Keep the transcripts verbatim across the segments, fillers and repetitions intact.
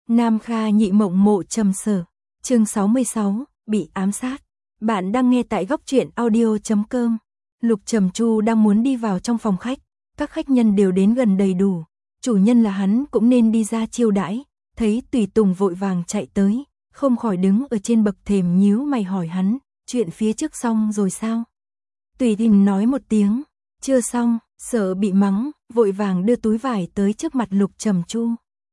Nam Kha nhị mộng mộ trầm sở. Chương sáu mươi sáu, bị ám sát. Bạn đang nghe tại góc truyện audio chấm com. Lục Trầm Chu đang muốn đi vào trong phòng khách, các khách nhân đều đến gần đầy đủ, chủ nhân là hắn cũng nên đi ra chiêu đãi, thấy Tùy Tùng vội vàng chạy tới, không khỏi đứng ở trên bậc thềm nhíu mày hỏi hắn, chuyện phía trước xong rồi sao? Tùy Tùng nói một tiếng, chưa xong, sợ bị mắng, vội vàng đưa túi vải tới trước mặt Lục Trầm Chu.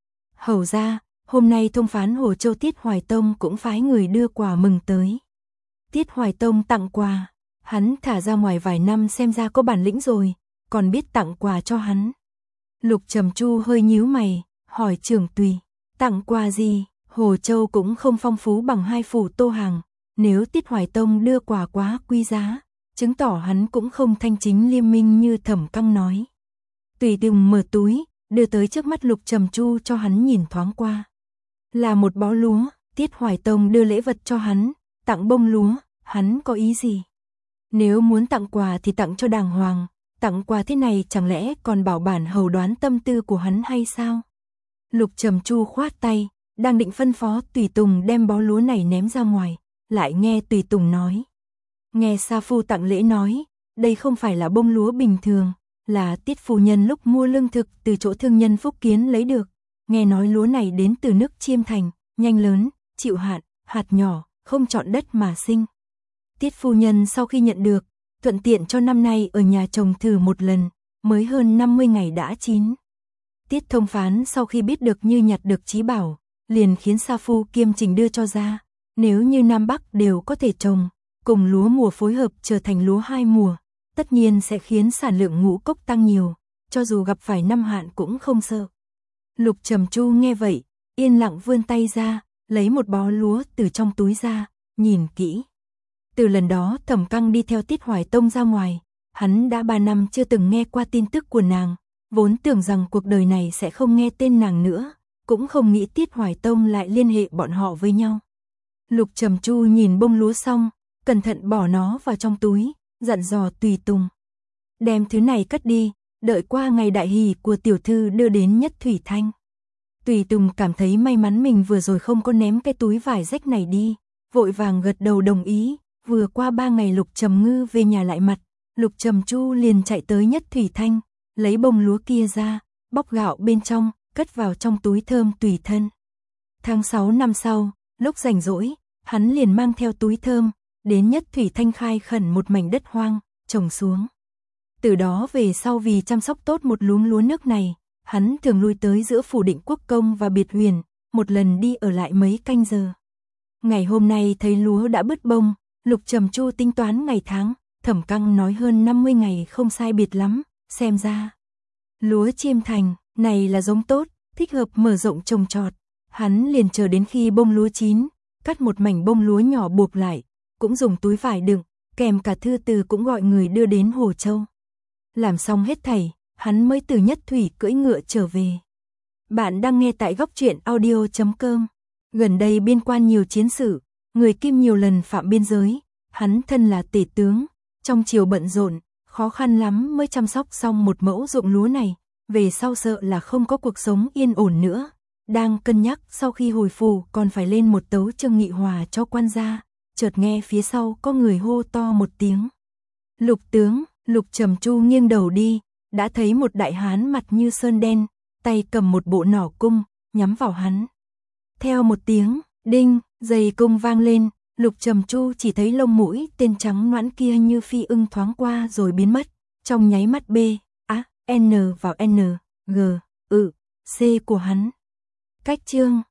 Hầu ra, hôm nay thông phán Hồ Châu Tiết Hoài Tông cũng phái người đưa quà mừng tới. Tiết Hoài Tông tặng quà, hắn thả ra ngoài vài năm xem ra có bản lĩnh rồi, còn biết tặng quà cho hắn. Lục Trầm Chu hơi nhíu mày, hỏi trưởng Tùy, tặng quà gì? Hồ Châu cũng không phong phú bằng hai phủ Tô Hàng, nếu Tiết Hoài Tông đưa quà quá quý giá, chứng tỏ hắn cũng không thanh chính liêm minh như Thẩm Căng nói. Tùy Tùng mở túi, đưa tới trước mắt Lục Trầm Chu cho hắn nhìn thoáng qua. Là một bó lúa, Tiết Hoài Tông đưa lễ vật cho hắn, tặng bông lúa, hắn có ý gì? Nếu muốn tặng quà thì tặng cho đàng hoàng, tặng quà thế này chẳng lẽ còn bảo bản hầu đoán tâm tư của hắn hay sao? Lục Trầm Chu khoát tay, đang định phân phó Tùy Tùng đem bó lúa này ném ra ngoài, lại nghe Tùy Tùng nói. Nghe Sa Phu tặng lễ nói, đây không phải là bông lúa bình thường, là Tiết phu nhân lúc mua lương thực từ chỗ thương nhân Phúc Kiến lấy được. Nghe nói lúa này đến từ nước Chiêm Thành, nhanh lớn, chịu hạn, hạt nhỏ, không chọn đất mà sinh. Tiết phu nhân sau khi nhận được, thuận tiện cho năm nay ở nhà trồng thử một lần, mới hơn năm mươi ngày đã chín. Tiết thông phán sau khi biết được như nhặt được trí bảo, liền khiến Sa Phu kiêm trình đưa cho ra, nếu như Nam Bắc đều có thể trồng, cùng lúa mùa phối hợp trở thành lúa hai mùa, tất nhiên sẽ khiến sản lượng ngũ cốc tăng nhiều, cho dù gặp phải năm hạn cũng không sợ. Lục Trầm Chu nghe vậy, yên lặng vươn tay ra, lấy một bó lúa từ trong túi ra, nhìn kỹ. Từ lần đó Thẩm Căng đi theo Tiết Hoài Tông ra ngoài, hắn đã ba năm chưa từng nghe qua tin tức của nàng, vốn tưởng rằng cuộc đời này sẽ không nghe tên nàng nữa, cũng không nghĩ Tiết Hoài Tông lại liên hệ bọn họ với nhau. Lục Trầm Chu nhìn bông lúa xong, cẩn thận bỏ nó vào trong túi, dặn dò Tùy Tùng. Đem thứ này cất đi, đợi qua ngày đại hỷ của tiểu thư đưa đến Nhất Thủy Thanh. Tùy Tùng cảm thấy may mắn mình vừa rồi không có ném cái túi vải rách này đi, vội vàng gật đầu đồng ý. Vừa qua ba ngày Lục Trầm Ngư về nhà lại mặt, Lục Trầm Chu liền chạy tới Nhất Thủy Thanh, lấy bông lúa kia ra, bóc gạo bên trong, cất vào trong túi thơm tùy thân. Tháng sáu năm sau, lúc rảnh rỗi, hắn liền mang theo túi thơm, đến Nhất Thủy Thanh khai khẩn một mảnh đất hoang, trồng xuống. Từ đó về sau vì chăm sóc tốt một luống lúa nước này, hắn thường lui tới giữa phủ Định Quốc Công và Biệt Huyền, một lần đi ở lại mấy canh giờ. Ngày hôm nay thấy lúa đã bứt bông, Lục Trầm Chu tính toán ngày tháng, Thẩm Căng nói hơn năm mươi ngày không sai biệt lắm, xem ra. Lúa Chiêm Thành, này là giống tốt, thích hợp mở rộng trồng trọt. Hắn liền chờ đến khi bông lúa chín, cắt một mảnh bông lúa nhỏ buộc lại, cũng dùng túi vải đựng, kèm cả thư từ cũng gọi người đưa đến Hồ Châu. Làm xong hết thảy, hắn mới từ Nhất Thủy cưỡi ngựa trở về. Bạn đang nghe tại góc truyện audio chấm com. Gần đây biên quan nhiều chiến sự, người Kim nhiều lần phạm biên giới, hắn thân là tể tướng, trong triều bận rộn, khó khăn lắm mới chăm sóc xong một mẫu ruộng lúa này, về sau sợ là không có cuộc sống yên ổn nữa. Đang cân nhắc sau khi hồi phủ còn phải lên một tấu chương nghị hòa cho quan gia, chợt nghe phía sau có người hô to một tiếng. Lục tướng, Lục Trầm Chu nghiêng đầu đi, đã thấy một đại hán mặt như sơn đen, tay cầm một bộ nỏ cung, nhắm vào hắn. Theo một tiếng, đinh, giày cung vang lên, Lục Trầm Chu chỉ thấy lông mũi tên trắng nõn kia như phi ưng thoáng qua rồi biến mất, trong nháy mắt B, A, N vào N, G, ự, C của hắn. Cách chương